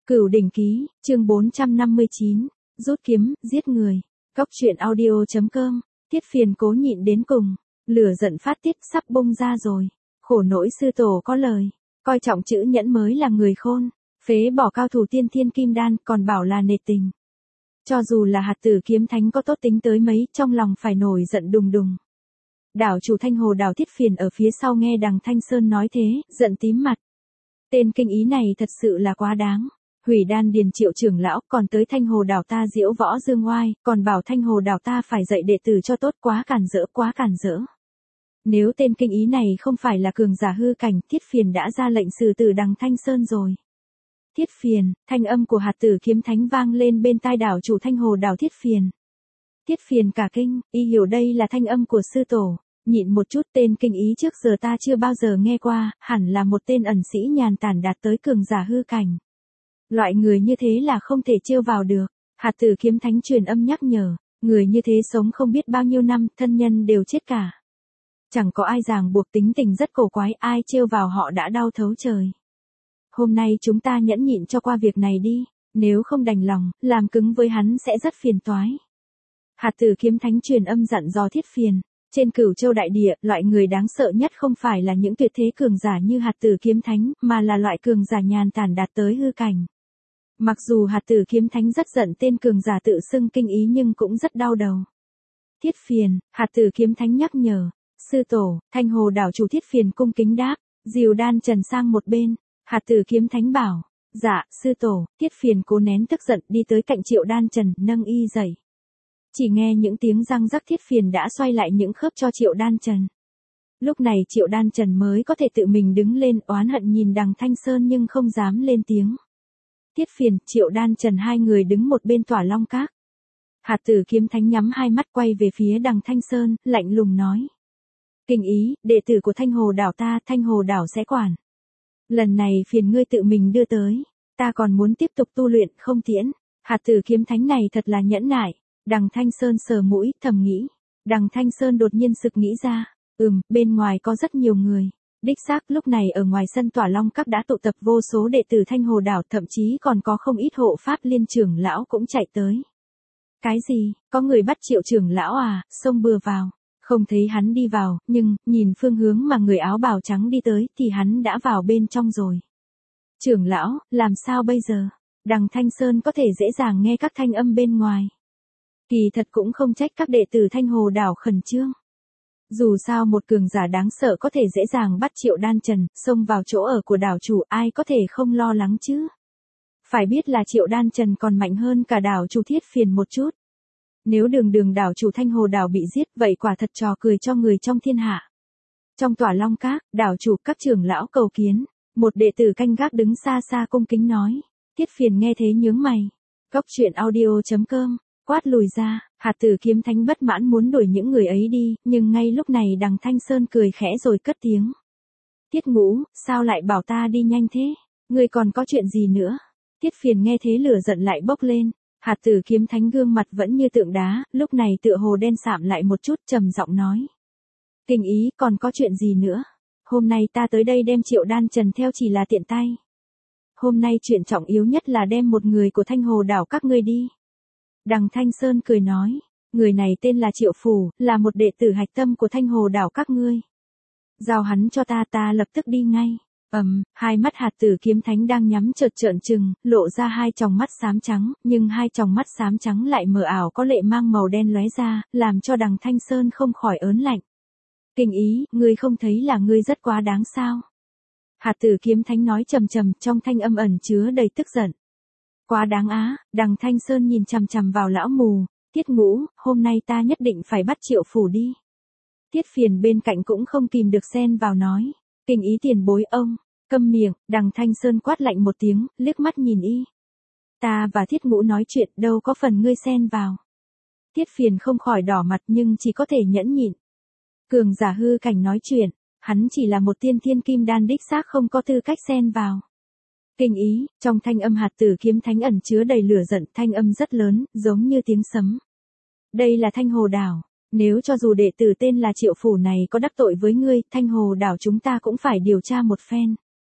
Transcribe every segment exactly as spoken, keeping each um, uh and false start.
Cửu đỉnh ký, chương bốn trăm năm mươi chín, rút kiếm, giết người. Cóc truyện audio chấm com, Tiết Phiền cố nhịn đến cùng, lửa giận phát tiết sắp bung ra rồi. Khổ nỗi sư tổ có lời, coi trọng chữ nhẫn mới là người khôn, phế bỏ cao thủ tiên thiên kim đan còn bảo là nể tình. Cho dù là hạt tử kiếm thánh có tốt tính tới mấy, trong lòng phải nổi giận đùng đùng. Đảo chủ Thanh Hồ đảo Tiết Phiền ở phía sau nghe đằng Thanh Sơn nói thế, giận tím mặt. Tên kinh ý này thật sự là quá đáng. Hủy đan điền Triệu trưởng lão, còn tới Thanh Hồ đảo ta diễu võ dương oai, còn bảo Thanh Hồ đảo ta phải dạy đệ tử cho tốt, quá cản rỡ, quá cản rỡ. Nếu tên kinh ý này không phải là cường giả hư cảnh, Tiết Phiền đã ra lệnh xử tử đằng Thanh Sơn rồi. Tiết Phiền, thanh âm của hạt tử kiếm thánh vang lên bên tai đảo chủ Thanh Hồ đảo Tiết Phiền. Tiết Phiền cả kinh, y hiểu đây là thanh âm của sư tổ. Nhịn một chút, tên kinh ý trước giờ ta chưa bao giờ nghe qua, hẳn là một tên ẩn sĩ nhàn tản đạt tới cường giả hư cảnh. Loại người như thế là không thể trêu vào được. Hạt tử kiếm thánh truyền âm nhắc nhở, người như thế sống không biết bao nhiêu năm, thân nhân đều chết cả. Chẳng có ai ràng buộc, tính tình rất cổ quái, ai trêu vào họ đã đau thấu trời. Hôm nay chúng ta nhẫn nhịn cho qua việc này đi, nếu không đành lòng, làm cứng với hắn sẽ rất phiền toái. Hạt tử kiếm thánh truyền âm dặn dò Thiết Phiền. Trên Cửu Châu đại địa, loại người đáng sợ nhất không phải là những tuyệt thế cường giả như hạt tử kiếm thánh, mà là loại cường giả nhàn tản đạt tới hư cảnh. Mặc dù hạt tử kiếm thánh rất giận tên cường giả tự xưng kinh ý nhưng cũng rất đau đầu. Thiết Phiền, hạt tử kiếm thánh nhắc nhở. Sư tổ, Thanh Hồ đảo chủ Thiết Phiền cung kính đáp, dìu đan trần sang một bên. Hạt tử kiếm thánh bảo, dạ, sư tổ. Thiết Phiền cố nén tức giận đi tới cạnh Triệu Đan Trần, nâng y dậy. Chỉ nghe những tiếng răng rắc, Thiết Phiền đã xoay lại những khớp cho Triệu Đan Trần. Lúc này Triệu Đan Trần mới có thể tự mình đứng lên, oán hận nhìn đằng Thanh Sơn nhưng không dám lên tiếng. Tiết Phiền, Triệu Đan Trần hai người đứng một bên tỏa long các. Hạt tử kiếm thánh nhắm hai mắt quay về phía đằng Thanh Sơn, lạnh lùng nói. Kinh ý, đệ tử của Thanh Hồ đảo ta, Thanh Hồ đảo sẽ quản. Lần này phiền ngươi tự mình đưa tới, ta còn muốn tiếp tục tu luyện, không tiễn. Hạt tử kiếm thánh này thật là nhẫn nại. Đằng Thanh Sơn sờ mũi, thầm nghĩ. Đằng Thanh Sơn đột nhiên sực nghĩ ra. Ừm, bên ngoài có rất nhiều người. Đích xác, lúc này ở ngoài sân tỏa long các đã tụ tập vô số đệ tử Thanh Hồ đảo, thậm chí còn có không ít hộ pháp liên trưởng lão cũng chạy tới. Cái gì, có người bắt Triệu trưởng lão à, xông bừa vào. Không thấy hắn đi vào, nhưng, nhìn phương hướng mà người áo bào trắng đi tới, thì hắn đã vào bên trong rồi. Trưởng lão, làm sao bây giờ? Đằng Thanh Sơn có thể dễ dàng nghe các thanh âm bên ngoài. Kỳ thật cũng không trách các đệ tử Thanh Hồ đảo khẩn trương. Dù sao một cường giả đáng sợ có thể dễ dàng bắt Triệu Đan Trần, xông vào chỗ ở của đảo chủ, ai có thể không lo lắng chứ? Phải biết là Triệu Đan Trần còn mạnh hơn cả đảo chủ Thiết Phiền một chút. Nếu đường đường đảo chủ Thanh Hồ đảo bị giết, vậy quả thật trò cười cho người trong thiên hạ. Trong tỏa long các, đảo chủ các trưởng lão cầu kiến, một đệ tử canh gác đứng xa xa cung kính nói. Tiết Phiền nghe thế nhướng mày. Cóc truyện audio chấm com, quát lùi ra. Hạt tử kiếm thánh bất mãn muốn đuổi những người ấy đi, nhưng ngay lúc này đằng Thanh Sơn cười khẽ rồi cất tiếng. Tiết Ngũ, sao lại bảo ta đi nhanh thế? Ngươi còn có chuyện gì nữa? Tiết Phiền nghe thế lửa giận lại bốc lên. Hạt tử kiếm thánh gương mặt vẫn như tượng đá, lúc này tựa hồ đen sạm lại một chút, trầm giọng nói. Kinh ý, còn có chuyện gì nữa? Hôm nay ta tới đây đem Triệu Đan Trần theo chỉ là tiện tay. Hôm nay chuyện trọng yếu nhất là đem một người của Thanh Hồ đảo các ngươi đi. Đằng Thanh Sơn cười nói, người này tên là Triệu Phủ, là một đệ tử hạch tâm của Thanh Hồ đảo các ngươi. Giao hắn cho ta, ta lập tức đi ngay. Ầm, um, hai mắt hạt tử kiếm thánh đang nhắm chợt trợn trừng, lộ ra hai tròng mắt xám trắng, nhưng hai tròng mắt xám trắng lại mờ ảo có lệ mang màu đen lóe ra, làm cho đằng Thanh Sơn không khỏi ớn lạnh. Kinh ý, ngươi không thấy là ngươi rất quá đáng sao? Hạt tử kiếm thánh nói trầm trầm, trong thanh âm ẩn chứa đầy tức giận. Quá đáng á, đằng Thanh Sơn nhìn chằm chằm vào lão mù. Tiết Ngũ, hôm nay ta nhất định phải bắt Triệu Phủ đi. Tiết Phiền bên cạnh cũng không kìm được xen vào nói. Kinh ý tiền bối ông, câm miệng. Đằng Thanh Sơn quát lạnh một tiếng, liếc mắt nhìn y. Ta và Thiết Ngũ nói chuyện, đâu có phần ngươi xen vào. Tiết Phiền không khỏi đỏ mặt nhưng chỉ có thể nhẫn nhịn. Cường giả hư cảnh nói chuyện, hắn chỉ là một tiên thiên kim đan đích xác không có tư cách xen vào. Kinh ý, trong thanh âm hạt tử kiếm thánh ẩn chứa đầy lửa giận, thanh âm rất lớn, giống như tiếng sấm. Đây là Thanh Hồ đảo, nếu cho dù đệ tử tên là Triệu Phủ này có đắc tội với ngươi, Thanh Hồ đảo chúng ta cũng phải điều tra một phen.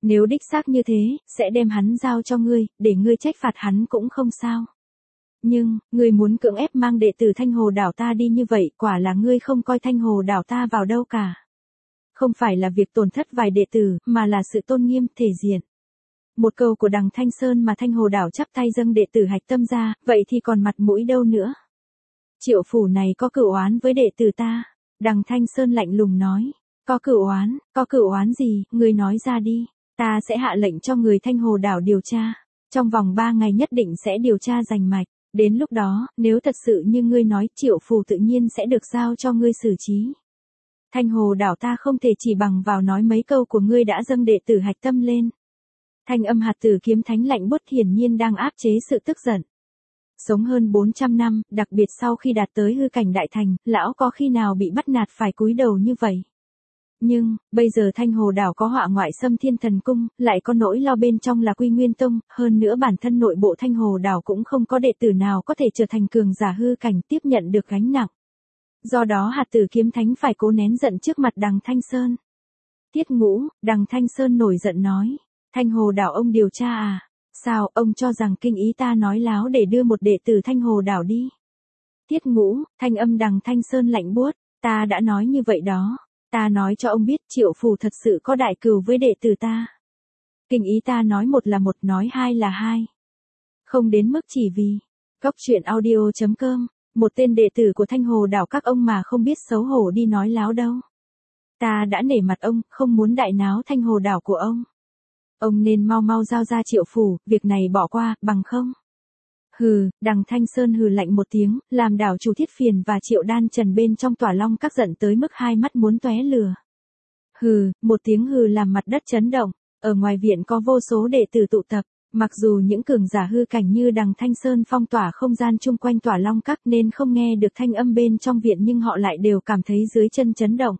Nếu đích xác như thế, sẽ đem hắn giao cho ngươi, để ngươi trách phạt hắn cũng không sao. Nhưng, ngươi muốn cưỡng ép mang đệ tử Thanh Hồ đảo ta đi như vậy, quả là ngươi không coi Thanh Hồ đảo ta vào đâu cả. Không phải là việc tổn thất vài đệ tử, mà là sự tôn nghiêm, thể diện. Một câu của Đằng Thanh Sơn mà Thanh Hồ đảo chắp tay dâng đệ tử Hạch Tâm ra, vậy thì còn mặt mũi đâu nữa. Triệu phủ này có cửu oán với đệ tử ta. Đằng Thanh Sơn lạnh lùng nói. Có cửu oán, có cửu oán gì, ngươi nói ra đi. Ta sẽ hạ lệnh cho người Thanh Hồ đảo điều tra. Trong vòng ba ngày nhất định sẽ điều tra rành mạch. Đến lúc đó, nếu thật sự như ngươi nói, Triệu phủ tự nhiên sẽ được giao cho ngươi xử trí. Thanh Hồ đảo ta không thể chỉ bằng vào nói mấy câu của ngươi đã dâng đệ tử Hạch Tâm lên. Thanh âm hạt tử kiếm thánh lạnh buốt hiển nhiên đang áp chế sự tức giận. Sống hơn bốn trăm năm, đặc biệt sau khi đạt tới hư cảnh đại thành, lão có khi nào bị bắt nạt phải cúi đầu như vậy. Nhưng, bây giờ Thanh Hồ đảo có họa ngoại xâm Thiên Thần Cung, lại có nỗi lo bên trong là Quy Nguyên Tông, hơn nữa bản thân nội bộ Thanh Hồ đảo cũng không có đệ tử nào có thể trở thành cường giả hư cảnh tiếp nhận được gánh nặng. Do đó hạt tử kiếm thánh phải cố nén giận trước mặt Đằng Thanh Sơn. Tiết Ngũ, Đằng Thanh Sơn nổi giận nói. Thanh Hồ đảo ông điều tra à? Sao, ông cho rằng kinh ý ta nói láo để đưa một đệ tử Thanh Hồ đảo đi? Tiết Ngũ, thanh âm Đằng Thanh Sơn lạnh buốt, ta đã nói như vậy đó. Ta nói cho ông biết Triệu phủ thật sự có đại cừu với đệ tử ta. Kinh ý ta nói một là một, nói hai là hai. Không đến mức chỉ vì. Cóc truyện audio chấm com, một tên đệ tử của Thanh Hồ đảo các ông mà không biết xấu hổ đi nói láo đâu. Ta đã nể mặt ông, không muốn đại náo Thanh Hồ đảo của ông. Ông nên mau mau giao ra Triệu phủ, việc này bỏ qua, bằng không. Hừ, Đằng Thanh Sơn hừ lạnh một tiếng, làm đảo chủ Thiết Phiền và Triệu Đan Trần bên trong tỏa long các giận tới mức hai mắt muốn tóe lửa. Hừ, một tiếng hừ làm mặt đất chấn động, ở ngoài viện có vô số đệ tử tụ tập, mặc dù những cường giả hư cảnh như Đằng Thanh Sơn phong tỏa không gian chung quanh tỏa long các nên không nghe được thanh âm bên trong viện nhưng họ lại đều cảm thấy dưới chân chấn động.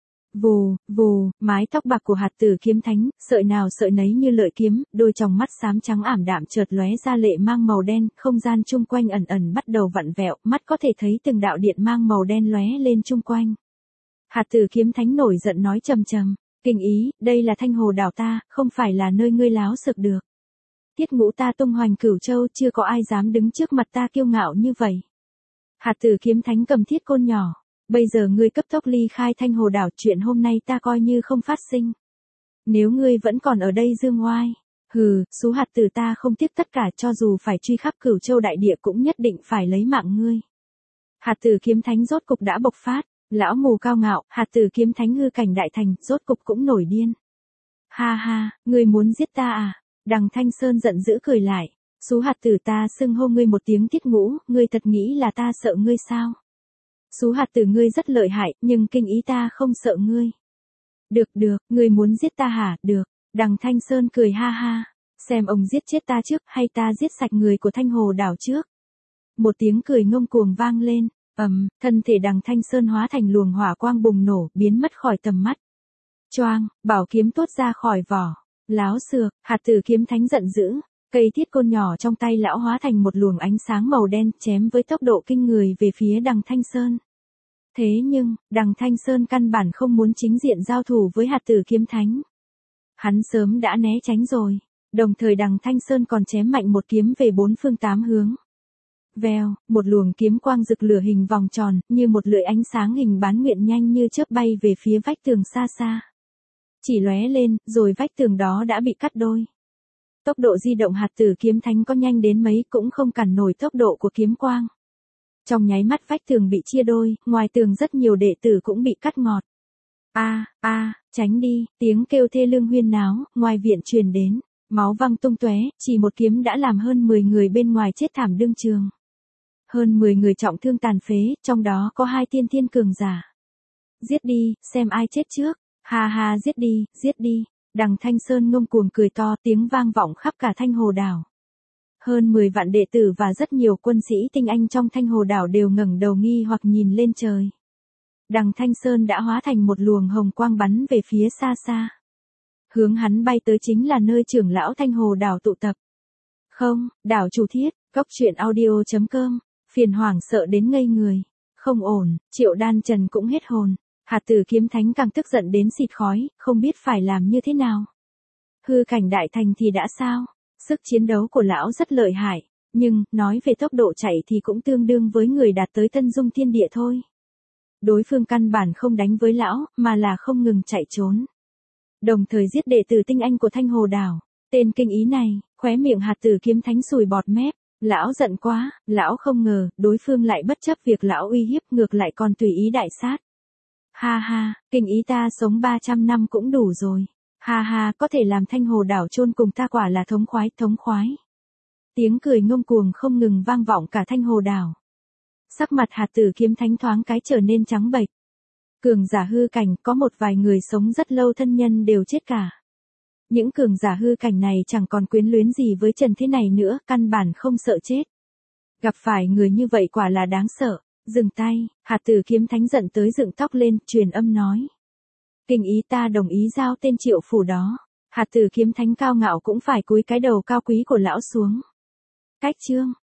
Vù, vù, mái tóc bạc của hạt tử kiếm thánh, sợi nào sợi nấy như lợi kiếm, đôi tròng mắt xám trắng ảm đạm chợt lóe ra lệ mang màu đen, không gian chung quanh ẩn ẩn bắt đầu vặn vẹo, mắt có thể thấy từng đạo điện mang màu đen lóe lên chung quanh. Hạt tử kiếm thánh nổi giận nói trầm trầm, kinh ý, đây là Thanh Hồ đảo ta, không phải là nơi ngươi láo sực được. Tiết Ngũ ta tung hoành cửu châu, chưa có ai dám đứng trước mặt ta kiêu ngạo như vậy. Hạt tử kiếm thánh cầm thiết côn nhỏ. Bây giờ ngươi cấp tốc ly khai Thanh Hồ đảo, chuyện hôm nay ta coi như không phát sinh. Nếu ngươi vẫn còn ở đây dương oai, hừ, số hạt tử ta không tiếc tất cả, cho dù phải truy khắp cửu châu đại địa cũng nhất định phải lấy mạng ngươi. Hạt tử kiếm thánh rốt cục đã bộc phát, lão mù cao ngạo, hạt tử kiếm thánh hư cảnh đại thành, rốt cục cũng nổi điên. Ha ha, ngươi muốn giết ta à? Đằng Thanh Sơn giận dữ cười lại, số hạt tử ta xưng hô ngươi một tiếng Tiết Ngũ, ngươi thật nghĩ là ta sợ ngươi sao? Sú hạt tử ngươi rất lợi hại, nhưng kinh ý ta không sợ ngươi. Được được, ngươi muốn giết ta hả? Được. Đằng Thanh Sơn cười ha ha. Xem ông giết chết ta trước, hay ta giết sạch người của Thanh Hồ đảo trước. Một tiếng cười ngông cuồng vang lên, ầm, thân thể Đằng Thanh Sơn hóa thành luồng hỏa quang bùng nổ, biến mất khỏi tầm mắt. Choang, bảo kiếm tuốt ra khỏi vỏ. Láo xược, hạt tử kiếm thánh giận dữ. Cây thiết côn nhỏ trong tay lão hóa thành một luồng ánh sáng màu đen chém với tốc độ kinh người về phía Đằng Thanh Sơn. Thế nhưng, Đằng Thanh Sơn căn bản không muốn chính diện giao thủ với hạt tử kiếm thánh. Hắn sớm đã né tránh rồi, đồng thời Đằng Thanh Sơn còn chém mạnh một kiếm về bốn phương tám hướng. Vèo, một luồng kiếm quang rực lửa hình vòng tròn, như một lưỡi ánh sáng hình bán nguyện nhanh như chớp bay về phía vách tường xa xa. Chỉ lóe lên, rồi vách tường đó đã bị cắt đôi. Tốc độ di động hạt tử kiếm thánh có nhanh đến mấy cũng không cản nổi tốc độ của kiếm quang. Trong nháy mắt vách tường bị chia đôi, ngoài tường rất nhiều đệ tử cũng bị cắt ngọt. A, a, tránh đi, tiếng kêu thê lương huyên náo, ngoài viện truyền đến, máu văng tung tóe, chỉ một kiếm đã làm hơn mười người bên ngoài chết thảm đương trường. Hơn mười người trọng thương tàn phế, trong đó có hai tiên thiên cường giả. Giết đi, xem ai chết trước. Ha ha, giết đi, giết đi. Đằng Thanh Sơn ngông cuồng cười to, tiếng vang vọng khắp cả Thanh Hồ đảo. Hơn mười vạn đệ tử và rất nhiều quân sĩ tinh anh trong Thanh Hồ đảo đều ngẩng đầu nghi hoặc nhìn lên trời. Đằng Thanh Sơn đã hóa thành một luồng hồng quang bắn về phía xa xa. Hướng hắn bay tới chính là nơi trưởng lão Thanh Hồ đảo tụ tập. Không, đảo chủ Thiết, cóc truyện audio chấm com, phiền hoảng sợ đến ngây người. Không ổn, Triệu Đan Trần cũng hết hồn. Hạt tử kiếm thánh càng tức giận đến xịt khói, không biết phải làm như thế nào. Hư cảnh đại thành thì đã sao? Sức chiến đấu của lão rất lợi hại, nhưng, nói về tốc độ chạy thì cũng tương đương với người đạt tới tân dung thiên địa thôi. Đối phương căn bản không đánh với lão, mà là không ngừng chạy trốn. Đồng thời giết đệ tử tinh anh của Thanh Hồ Đảo. Tên kinh ý này, khóe miệng Hạt Tử Kiếm Thánh sùi bọt mép. Lão giận quá, lão không ngờ, đối phương lại bất chấp việc lão uy hiếp ngược lại còn tùy ý đại sát. Ha ha, kinh ý ta sống ba trăm năm cũng đủ rồi. Ha ha, có thể làm Thanh Hồ Đảo chôn cùng ta quả là thống khoái, thống khoái. Tiếng cười ngông cuồng không ngừng vang vọng cả Thanh Hồ Đảo. Sắc mặt Hạt Tử Kiếm Thánh thoáng cái trở nên trắng bệch. Cường giả hư cảnh, có một vài người sống rất lâu thân nhân đều chết cả. Những cường giả hư cảnh này chẳng còn quyến luyến gì với trần thế này nữa, căn bản không sợ chết. Gặp phải người như vậy quả là đáng sợ. Dừng tay, Hạt Tử Kiếm Thánh giận tới dựng tóc lên, truyền âm nói. Kinh ý ta đồng ý giao tên Triệu Phủ đó. Hạt Tử Kiếm Thánh cao ngạo cũng phải cúi cái đầu cao quý của lão xuống. Cách chương.